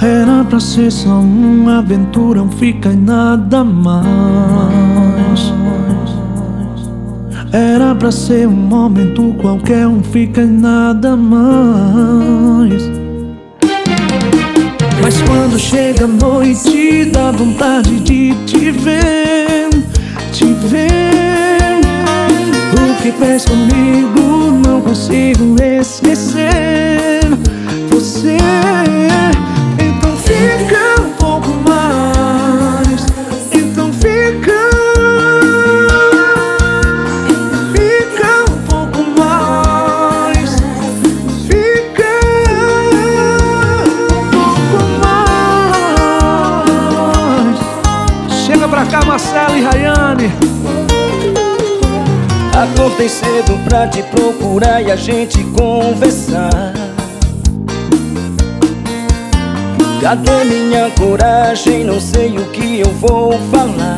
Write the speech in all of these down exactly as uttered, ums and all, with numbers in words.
Era pra ser só uma aventura, um fica e nada mais. Era pra ser um momento qualquer, um fica e nada mais. Mas quando chega a noite, dá vontade de te ver, te ver. O que fez comigo, não consigo esquecer você. Então fica um pouco mais, então fica, fica um pouco mais, fica um pouco mais. Chega pra cá, Marcelo e Rayane. Acordei cedo pra te procurar e a gente conversar. Cadê minha coragem? Não sei o que eu vou falar.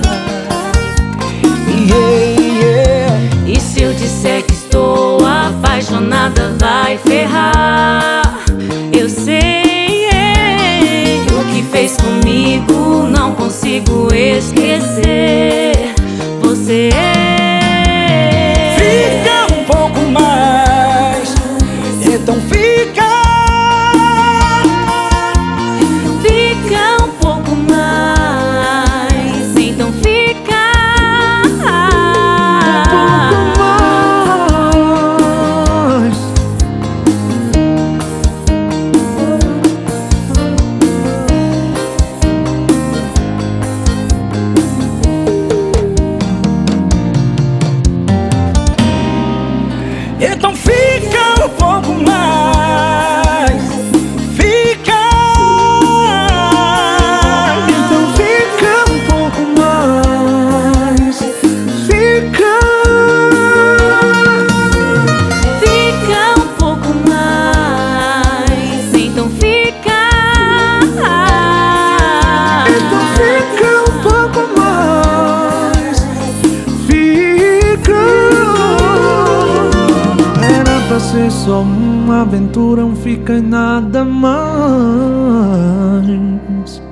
Yeah, yeah. E se eu disser que estou apaixonada, vai ferrar. Eu sei, yeah. O que fez comigo, não consigo esquecer você. Então fica, fica um pouco mais. Então fica um pouco mais. então fica um pouco mais, fica. Então fica um pouco mais, fica, fica um pouco mais. Então fica, então fica um pouco mais, fica. Era pra ser só uma aventura, um fica e nada mais.